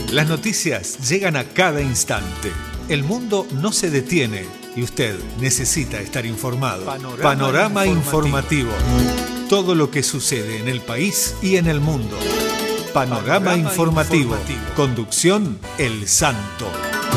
Las noticias llegan a cada instante. El mundo no se detiene y usted necesita estar informado. Panorama informativo. Todo lo que sucede en el país y en el mundo. Panorama informativo. Conducción El Santo.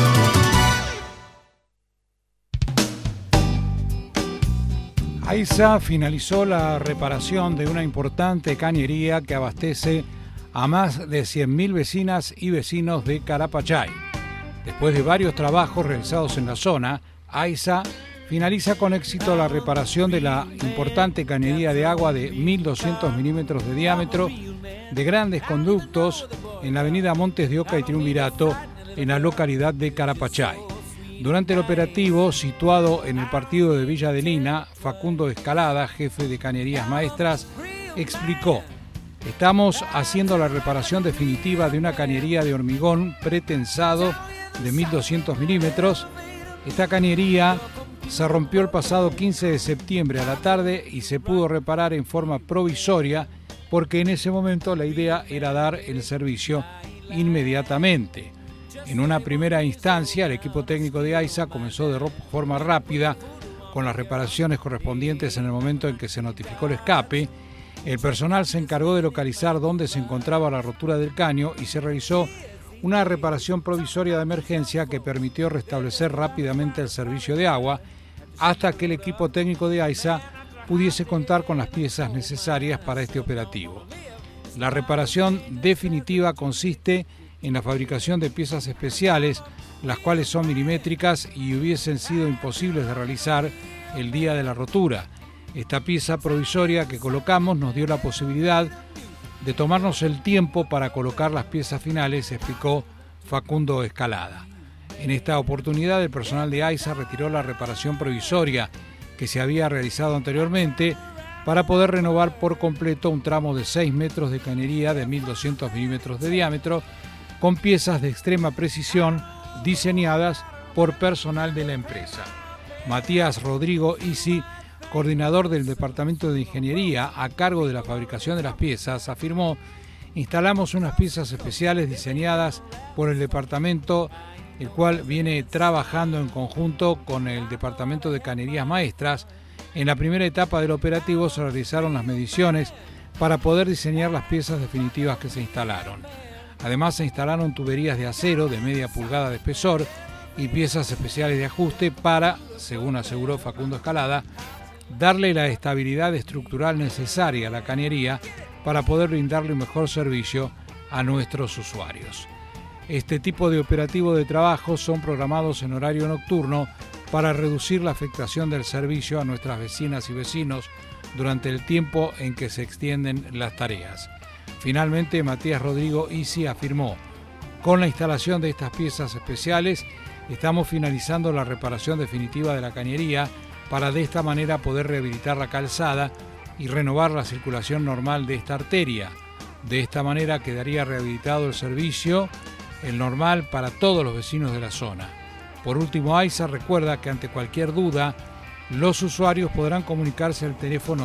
AISA finalizó la reparación de una importante cañería que abastece a más de 100.000 vecinas y vecinos de Carapachay. Después de varios trabajos realizados en la zona, AISA finaliza con éxito la reparación de la importante cañería de agua de 1.200 milímetros de diámetro de grandes conductos en la avenida Montes de Oca y Triunvirato, en la localidad de Carapachay. Durante el operativo, situado en el partido de Villa Adelina, Facundo Escalada, jefe de Cañerías Maestras, explicó: estamos haciendo la reparación definitiva de una cañería de hormigón pretensado de 1.200 milímetros. Esta cañería se rompió el pasado 15 de septiembre a la tarde y se pudo reparar en forma provisoria porque en ese momento la idea era dar el servicio inmediatamente. En una primera instancia, el equipo técnico de AISA comenzó de forma rápida con las reparaciones correspondientes en el momento en que se notificó el escape. El personal se encargó de localizar dónde se encontraba la rotura del caño y se realizó una reparación provisoria de emergencia que permitió restablecer rápidamente el servicio de agua hasta que el equipo técnico de AISA pudiese contar con las piezas necesarias para este operativo. La reparación definitiva consiste en la fabricación de piezas especiales, las cuales son milimétricas y hubiesen sido imposibles de realizar el día de la rotura. Esta pieza provisoria que colocamos nos dio la posibilidad de tomarnos el tiempo para colocar las piezas finales, explicó Facundo Escalada. En esta oportunidad, el personal de AISA retiró la reparación provisoria que se había realizado anteriormente para poder renovar por completo un tramo de 6 metros de cañería de 1.200 milímetros de diámetro con piezas de extrema precisión diseñadas por personal de la empresa. Matías Rodrigo Isi, coordinador del Departamento de Ingeniería a cargo de la fabricación de las piezas, afirmó: instalamos unas piezas especiales diseñadas por el departamento, el cual viene trabajando en conjunto con el Departamento de Cañerías Maestras. En la primera etapa del operativo se realizaron las mediciones para poder diseñar las piezas definitivas que se instalaron. Además, se instalaron tuberías de acero de media pulgada de espesor y piezas especiales de ajuste para, según aseguró Facundo Escalada, darle la estabilidad estructural necesaria a la cañería para poder brindarle un mejor servicio a nuestros usuarios. Este tipo de operativo de trabajo son programados en horario nocturno para reducir la afectación del servicio a nuestras vecinas y vecinos durante el tiempo en que se extienden las tareas. Finalmente, Matías Rodrigo Isi afirmó: con la instalación de estas piezas especiales estamos finalizando la reparación definitiva de la cañería para de esta manera poder rehabilitar la calzada y renovar la circulación normal de esta arteria. De esta manera quedaría rehabilitado el servicio, el normal, para todos los vecinos de la zona. Por último, AISA recuerda que ante cualquier duda, los usuarios podrán comunicarse al teléfono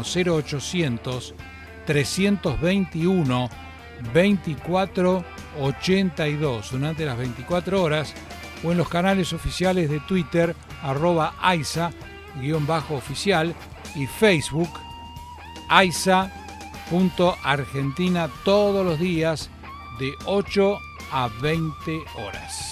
0800 321 2482 durante las 24 horas o en los canales oficiales de Twitter @AISA_oficial y Facebook AISA.Argentina, todos los días de 8 a 20 horas.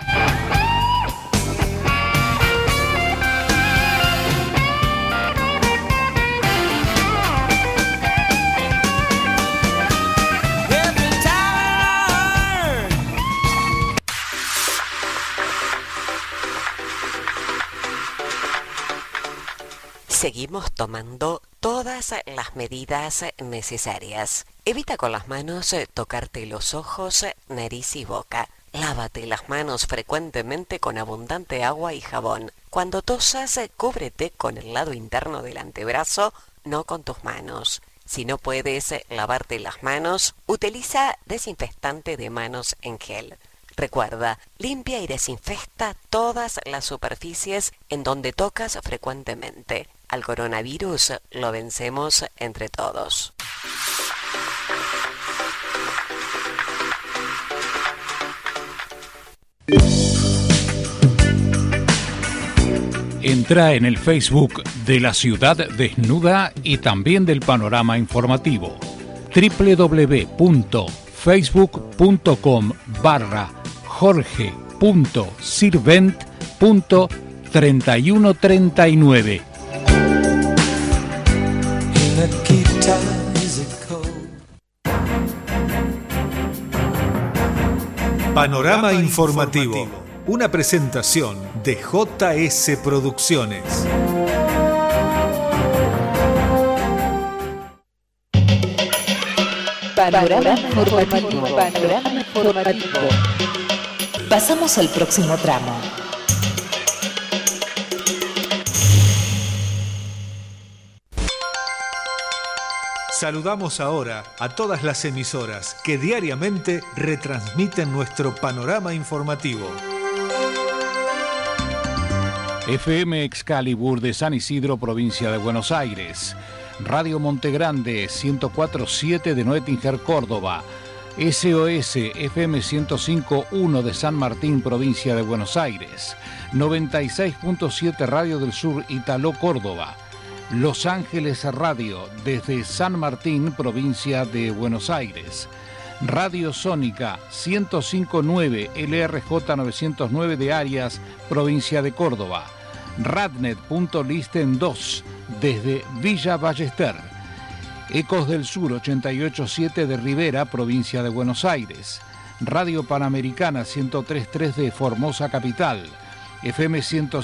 Seguimos tomando todas las medidas necesarias. Evita con las manos tocarte los ojos, nariz y boca. Lávate las manos frecuentemente con abundante agua y jabón. Cuando tosas, cúbrete con el lado interno del antebrazo, no con tus manos. Si no puedes lavarte las manos, utiliza desinfectante de manos en gel. Recuerda, limpia y desinfecta todas las superficies en donde tocas frecuentemente. Al coronavirus lo vencemos entre todos. Entra en el Facebook de La Ciudad Desnuda y también del Panorama Informativo. www.facebook.com/jorge.sirvent.3139. Panorama Informativo, una presentación de JS Producciones. Panorama Informativo. Panorama Informativo. Pasamos al próximo tramo. Saludamos ahora a todas las emisoras que diariamente retransmiten nuestro panorama informativo. FM Excalibur de San Isidro, provincia de Buenos Aires. Radio Montegrande 104.7 de Noetinger, Córdoba. SOS FM 105.1 de San Martín, provincia de Buenos Aires. 96.7 Radio del Sur, Italó, Córdoba. Los Ángeles Radio desde San Martín, provincia de Buenos Aires. Radio Sónica 105.9 LRJ 909 de Arias, provincia de Córdoba. Radnet.listen 2 desde Villa Ballester. Ecos del Sur 88.7 de Rivera, provincia de Buenos Aires. Radio Panamericana 103.3 de Formosa Capital. FM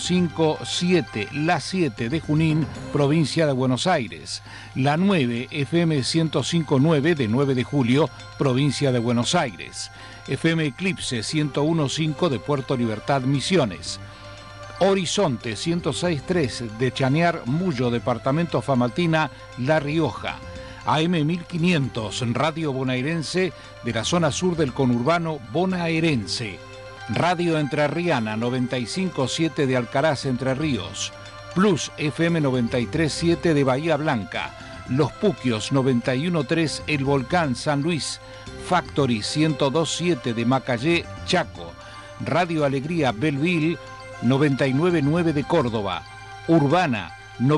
105.7, La 7 de Junín, provincia de Buenos Aires. La 9, FM 105.9 de 9 de Julio, provincia de Buenos Aires. FM Eclipse 101.5 de Puerto Libertad, Misiones. Horizonte 106.3 de Chañar, Mullo, departamento Famatina, La Rioja. AM 1500, Radio Bonaerense de la zona sur del conurbano bonaerense. Radio Entrerriana 95.7 de Alcaraz, Entre Ríos. Plus FM 93.7 de Bahía Blanca. Los Puquios 91.3 El Volcán, San Luis. Factory 102.7 de Macayé, Chaco. Radio Alegría Belleville 99.9 de Córdoba. Urbana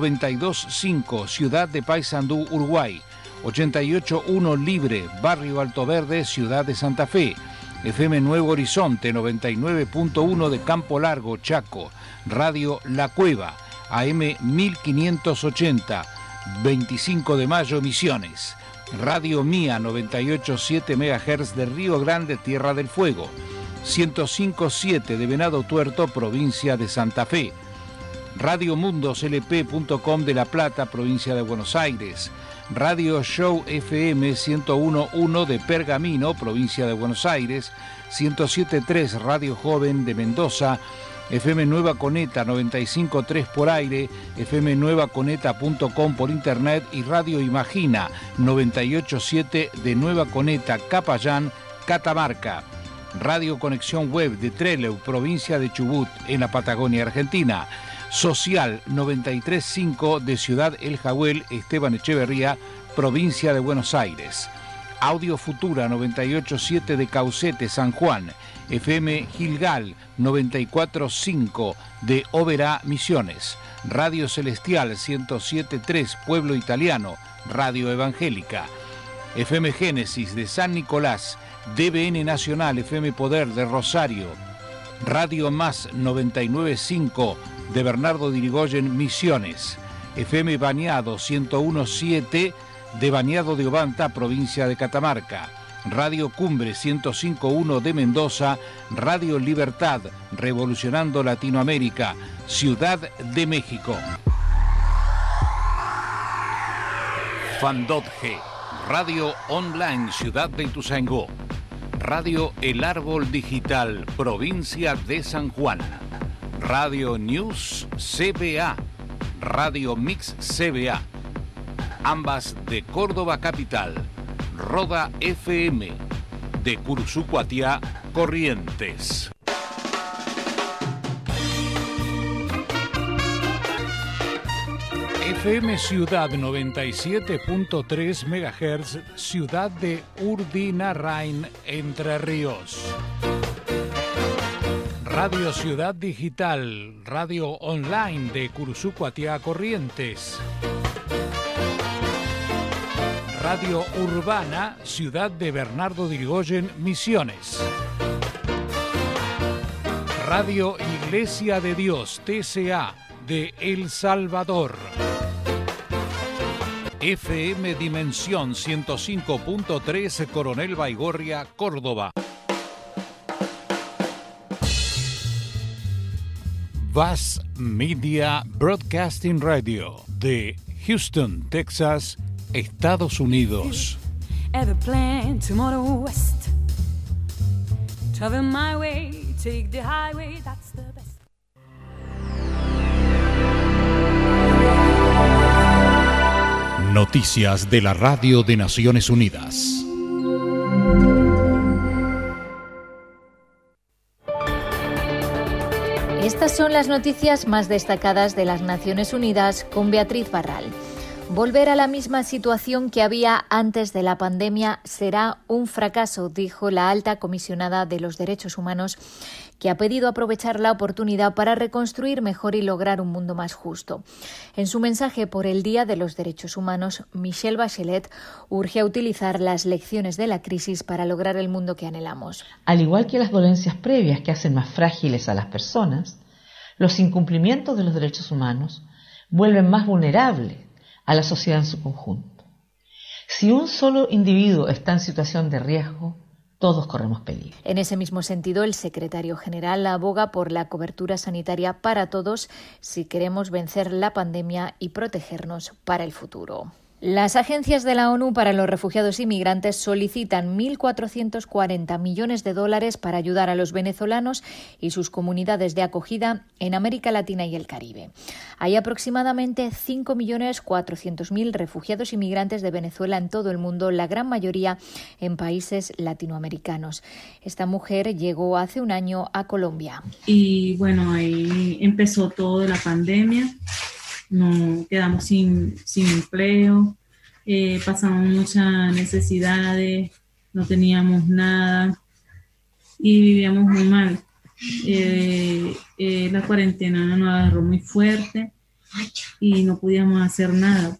92.5 Ciudad de Paysandú, Uruguay. 88.1 Libre, Barrio Alto Verde, Ciudad de Santa Fe. FM Nuevo Horizonte 99.1 de Campo Largo, Chaco. Radio La Cueva, AM 1580, 25 de mayo, Misiones. Radio Mía 98.7 MHz de Río Grande, Tierra del Fuego. 105.7 de Venado Tuerto, provincia de Santa Fe. Radio Mundoslp.com de La Plata, provincia de Buenos Aires. Radio Show FM 101.1 de Pergamino, provincia de Buenos Aires. 107.3 Radio Joven de Mendoza. FM Nueva Coneta 95.3 por aire. FM nuevaconeta.com por internet. Y Radio Imagina 98.7 de Nueva Coneta, Capayán, Catamarca. Radio Conexión Web de Trelew, provincia de Chubut, en la Patagonia Argentina. Social 93.5 de Ciudad El Jahuel, Esteban Echeverría, provincia de Buenos Aires. Audio Futura 98.7 de Caucete, San Juan. FM Gilgal 94.5 de Oberá, Misiones. Radio Celestial 107.3 Pueblo Italiano, Radio Evangélica. FM Génesis de San Nicolás. DBN Nacional, FM Poder de Rosario. Radio Más 99.5 de Bernardo de Irigoyen, Misiones. FM Bañado 101.7 de Bañado de Obanta, provincia de Catamarca. Radio Cumbre 105.1 de Mendoza. Radio Libertad, revolucionando Latinoamérica, Ciudad de México. Fandotge, Radio Online, Ciudad de Ituzaingó. Radio El Árbol Digital, provincia de San Juan. Radio News CBA, Radio Mix CBA, ambas de Córdoba Capital. Roda FM, de Cursucuatiá, Corrientes. FM Ciudad 97.3 MHz, Ciudad de Urdinarrain, Entre Ríos. Radio Ciudad Digital, radio online de Curuzú-Cuatiá a Corrientes. Radio Urbana, Ciudad de Bernardo de Irigoyen, Misiones. Radio Iglesia de Dios, TCA, de El Salvador. FM Dimensión 105.3, Coronel Baigorria, Córdoba. VAS Media Broadcasting Radio, de Houston, Texas, Estados Unidos. Ever plan tomorrow west? Travel my way, take the highway, that's the best. Noticias de la Radio de Naciones Unidas. Estas son las noticias más destacadas de las Naciones Unidas con Beatriz Barral. Volver a la misma situación que había antes de la pandemia será un fracaso, dijo la alta comisionada de los Derechos Humanos, que ha pedido aprovechar la oportunidad para reconstruir mejor y lograr un mundo más justo. En su mensaje por el Día de los Derechos Humanos, Michelle Bachelet urge a utilizar las lecciones de la crisis para lograr el mundo que anhelamos. Al igual que las dolencias previas que hacen más frágiles a las personas, los incumplimientos de los derechos humanos vuelven más vulnerables a la sociedad en su conjunto. Si un solo individuo está en situación de riesgo, todos corremos peligro. En ese mismo sentido, el secretario general aboga por la cobertura sanitaria para todos si queremos vencer la pandemia y protegernos para el futuro. Las agencias de la ONU para los refugiados y migrantes solicitan $1.440 millones para ayudar a los venezolanos y sus comunidades de acogida en América Latina y el Caribe. Hay aproximadamente 5.400.000 refugiados y migrantes de Venezuela en todo el mundo, la gran mayoría en países latinoamericanos. Esta mujer llegó hace un año a Colombia. Y bueno, ahí empezó todo la pandemia. No quedamos sin empleo, pasamos muchas necesidades, no teníamos nada y vivíamos muy mal. La cuarentena nos agarró muy fuerte y no podíamos hacer nada.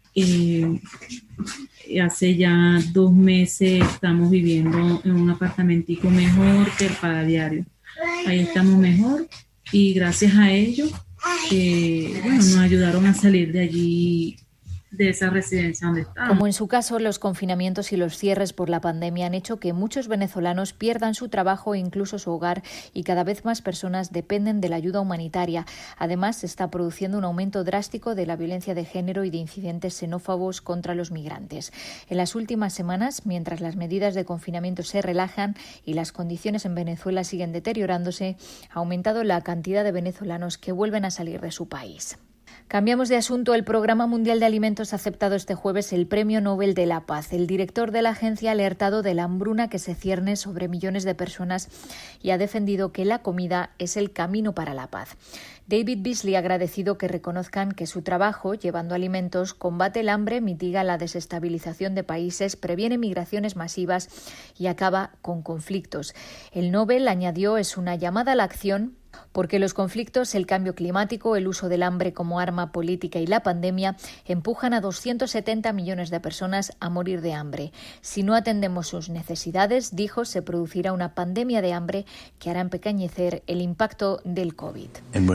Hace ya 2 meses estamos viviendo en un apartamentico mejor que el Pagadiario. Ahí estamos mejor y gracias a ello nos ayudaron a salir de allí, de esa residencia donde estábamos. Como en su caso, los confinamientos y los cierres por la pandemia han hecho que muchos venezolanos pierdan su trabajo e incluso su hogar, y cada vez más personas dependen de la ayuda humanitaria. Además, se está produciendo un aumento drástico de la violencia de género y de incidentes xenófobos contra los migrantes. En las últimas semanas, mientras las medidas de confinamiento se relajan y las condiciones en Venezuela siguen deteriorándose, ha aumentado la cantidad de venezolanos que vuelven a salir de su país. Cambiamos de asunto. El Programa Mundial de Alimentos ha aceptado este jueves el Premio Nobel de la Paz. El director de la agencia ha alertado de la hambruna que se cierne sobre millones de personas y ha defendido que la comida es el camino para la paz. David Beasley ha agradecido que reconozcan que su trabajo, llevando alimentos, combate el hambre, mitiga la desestabilización de países, previene migraciones masivas y acaba con conflictos. El Nobel, añadió, es una llamada a la acción porque los conflictos, el cambio climático, el uso del hambre como arma política y la pandemia empujan a 270 millones de personas a morir de hambre. Si no atendemos sus necesidades, dijo, se producirá una pandemia de hambre que hará empequeñecer el impacto del COVID.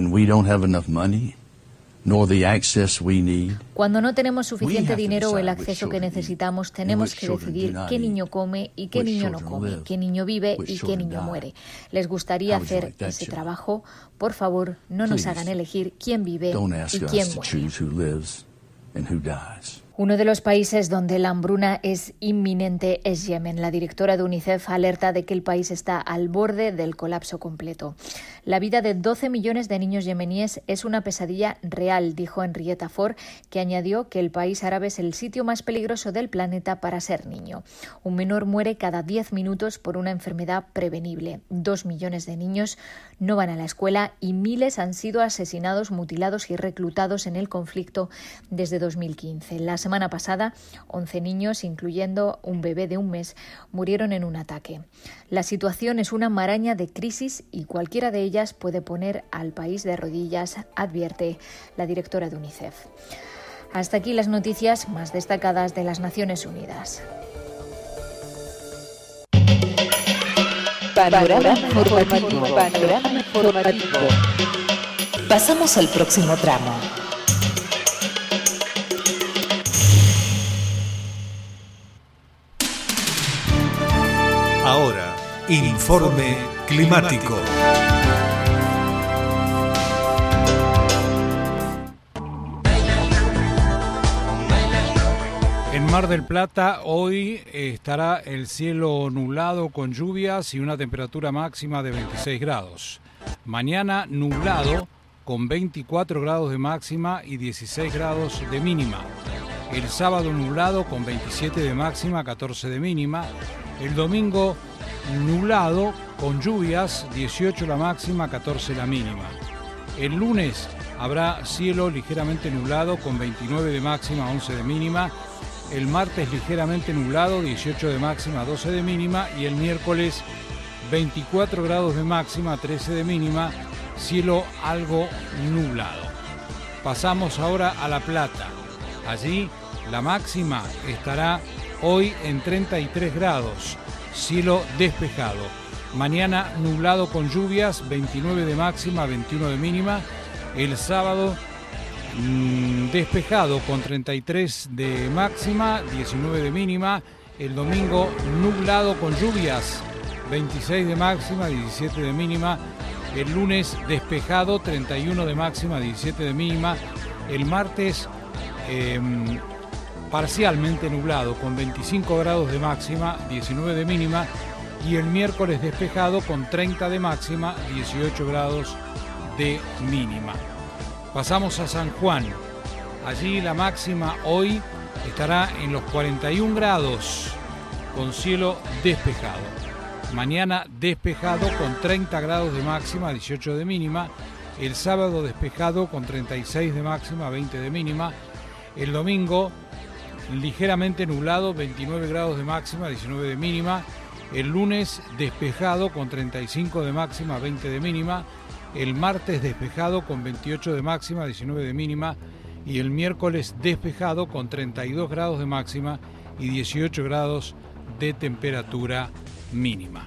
Cuando no tenemos suficiente dinero o el acceso que necesitamos, tenemos que decidir qué niño come y qué niño no come, qué niño vive y qué niño muere. ¿Les gustaría hacer ese trabajo? Por favor, no nos hagan elegir quién vive y quién muere. Uno de los países donde la hambruna es inminente es Yemen. La directora de UNICEF alerta de que el país está al borde del colapso completo. La vida de 12 millones de niños yemeníes es una pesadilla real, dijo Henrietta Fore, que añadió que el país árabe es el sitio más peligroso del planeta para ser niño. Un menor muere cada 10 minutos por una enfermedad prevenible. 2 millones de niños no van a la escuela y miles han sido asesinados, mutilados y reclutados en el conflicto desde 2015. Las semana pasada, 11 niños, incluyendo un bebé de un mes, murieron en un ataque. La situación es una maraña de crisis y cualquiera de ellas puede poner al país de rodillas, advierte la directora de UNICEF. Hasta aquí las noticias más destacadas de las Naciones Unidas. Panorama informativo. Pasamos al próximo tramo. Ahora, informe climático. En Mar del Plata hoy estará el cielo nublado con lluvias y una temperatura máxima de 26 grados. Mañana nublado con 24 grados de máxima y 16 grados de mínima. El sábado nublado con 27 de máxima, 14 de mínima. El domingo nublado con lluvias, 18 la máxima, 14 la mínima. El lunes habrá cielo ligeramente nublado con 29 de máxima, 11 de mínima. El martes ligeramente nublado, 18 de máxima, 12 de mínima. Y el miércoles 24 grados de máxima, 13 de mínima, cielo algo nublado. Pasamos ahora a La Plata. Allí la máxima estará hoy en 33 grados, cielo despejado. Mañana nublado con lluvias, 29 de máxima, 21 de mínima. El sábado despejado con 33 de máxima, 19 de mínima. El domingo nublado con lluvias, 26 de máxima, 17 de mínima. El lunes despejado, 31 de máxima, 17 de mínima. El martes parcialmente nublado con 25 grados de máxima, 19 de mínima. Y el miércoles despejado con 30 de máxima, 18 grados de mínima. Pasamos a San Juan. Allí la máxima hoy estará en los 41 grados con cielo despejado. Mañana despejado con 30 grados de máxima, 18 de mínima. El sábado despejado con 36 de máxima, 20 de mínima. El domingo ligeramente nublado, 29 grados de máxima, 19 de mínima. El lunes despejado con 35 de máxima, 20 de mínima. El martes despejado con 28 de máxima, 19 de mínima. Y el miércoles despejado con 32 grados de máxima y 18 grados de temperatura mínima.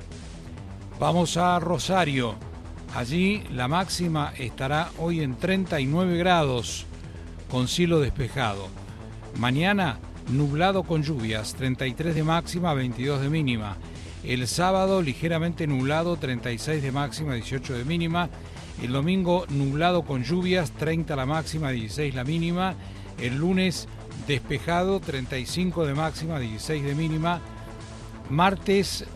Vamos a Rosario. Allí la máxima estará hoy en 39 grados con cielo despejado. Mañana nublado con lluvias, 33 de máxima, 22 de mínima. El sábado ligeramente nublado, 36 de máxima, 18 de mínima. El domingo nublado con lluvias, 30 la máxima, 16 la mínima. El lunes despejado, 35 de máxima, 16 de mínima. Martes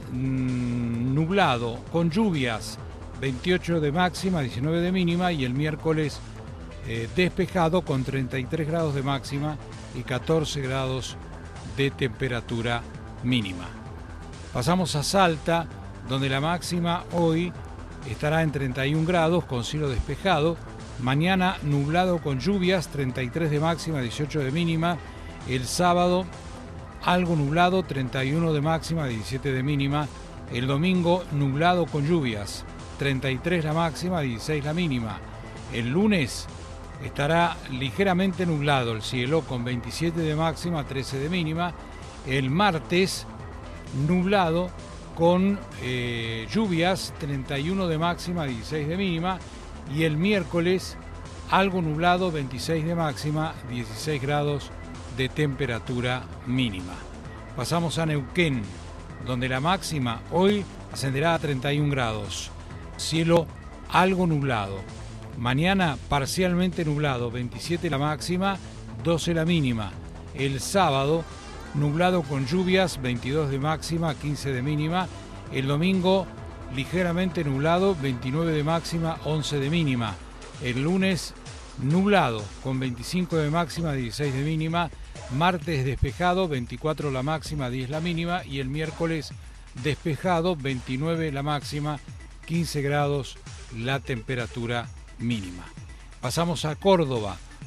nublado con lluvias, 28 de máxima, 19 de mínima. Y el miércoles despejado con 33 grados de máxima y 14 grados de temperatura mínima. Pasamos a Salta, donde la máxima hoy estará en 31 grados con cielo despejado. Mañana nublado con lluvias, 33 de máxima, 18 de mínima. El sábado algo nublado, 31 de máxima, 17 de mínima. El domingo nublado con lluvias, 33 la máxima, 16 la mínima. El lunes estará ligeramente nublado el cielo con 27 de máxima, 13 de mínima. El martes nublado con lluvias, 31 de máxima, 16 de mínima. Y el miércoles algo nublado, 26 de máxima, 16 grados de temperatura mínima. Pasamos a Neuquén, donde la máxima hoy ascenderá a 31 grados. Cielo algo nublado. Mañana parcialmente nublado, 27 la máxima, 12 la mínima. El sábado nublado con lluvias, 22 de máxima, 15 de mínima. El domingo ligeramente nublado, 29 de máxima, 11 de mínima. El lunes nublado con 25 de máxima, 16 de mínima. Martes despejado, 24 la máxima, 10 la mínima. Y el miércoles despejado, 29 la máxima, 15 grados la temperatura mínima. Pasamos a Córdoba,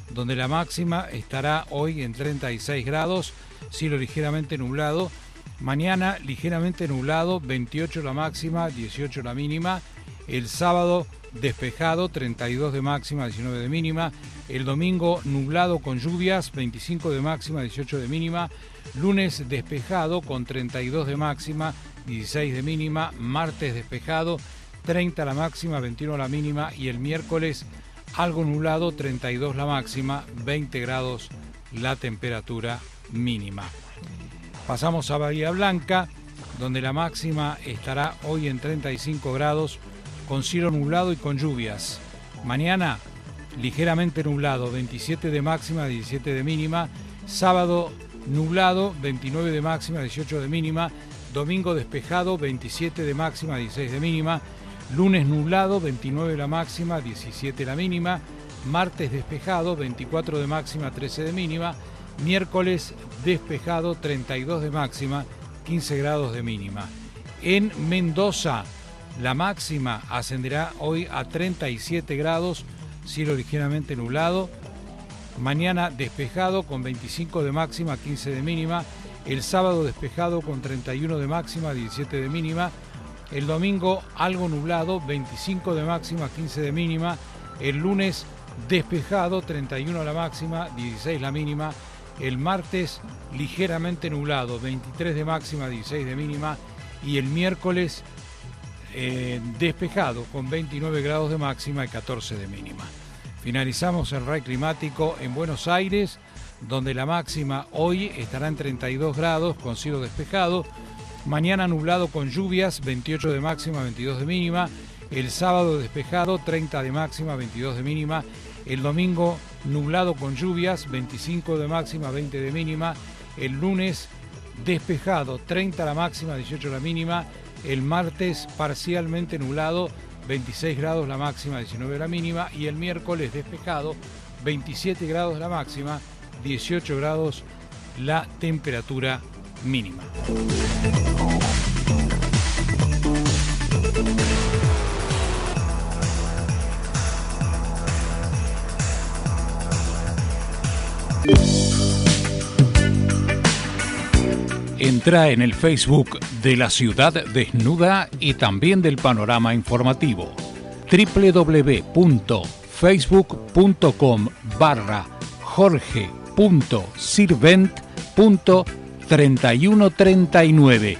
donde la máxima estará hoy en 36 grados, cielo ligeramente nublado. Mañana ligeramente nublado, 28 la máxima, 18 la mínima. El sábado despejado, 32 de máxima, 19 de mínima. El domingo nublado con lluvias, 25 de máxima, 18 de mínima. Lunes despejado con 32 de máxima, 16 de mínima. Martes despejado, 30 la máxima, 21 la mínima. Y el miércoles algo nublado, 32 la máxima, 20 grados la temperatura mínima. Pasamos a Bahía Blanca, donde la máxima estará hoy en 35 grados, con cielo nublado y con lluvias. Mañana ligeramente nublado, 27 de máxima, 17 de mínima. Sábado nublado, 29 de máxima, 18 de mínima. Domingo despejado, 27 de máxima, 16 de mínima. Lunes nublado, 29 la máxima, 17 la mínima. Martes despejado, 24 de máxima, 13 de mínima. Miércoles despejado, 32 de máxima, 15 grados de mínima. En Mendoza, la máxima ascenderá hoy a 37 grados, cielo ligeramente nublado. Mañana despejado con 25 de máxima, 15 de mínima. El sábado despejado con 31 de máxima, 17 de mínima. El domingo algo nublado, 25 de máxima, 15 de mínima. El lunes despejado, 31 la máxima, 16 la mínima. El martes ligeramente nublado, 23 de máxima, 16 de mínima. Y el miércoles despejado con 29 grados de máxima y 14 de mínima. Finalizamos el RAI climático en Buenos Aires, donde la máxima hoy estará en 32 grados con cielo despejado. Mañana nublado con lluvias, 28 de máxima, 22 de mínima. El sábado despejado, 30 de máxima, 22 de mínima. El domingo nublado con lluvias, 25 de máxima, 20 de mínima. El lunes despejado, 30 la máxima, 18 la mínima. El martes parcialmente nublado, 26 grados la máxima, 19 la mínima. Y el miércoles despejado, 27 grados la máxima, 18 grados la temperatura mínima. Entra en el Facebook de La Ciudad Desnuda y también del Panorama Informativo. www.facebook.com/jorge.sirvent.3139.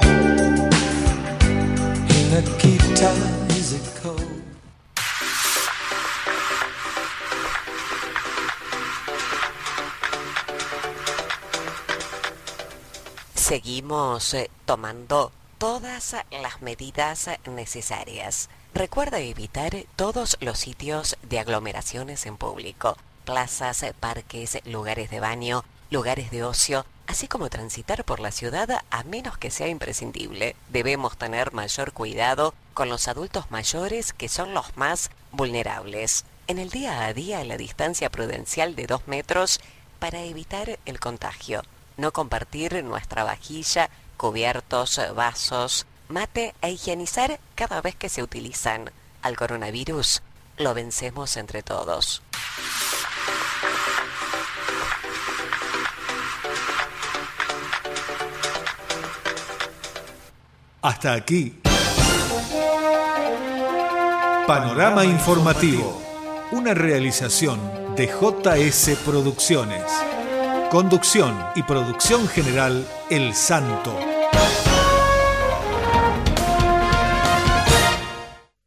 Seguimos tomando todas las medidas necesarias. Recuerda evitar todos los sitios de aglomeraciones en público, plazas, parques, lugares de baño, lugares de ocio, así como transitar por la ciudad a menos que sea imprescindible. Debemos tener mayor cuidado con los adultos mayores, que son los más vulnerables. En el día a día, la distancia prudencial de 2 metros para evitar el contagio. No compartir nuestra vajilla, cubiertos, vasos, mate e higienizar cada vez que se utilizan. Al coronavirus lo vencemos entre todos. Hasta aquí. Panorama Informativo. Una realización de JS Producciones. Conducción y producción general El Santo.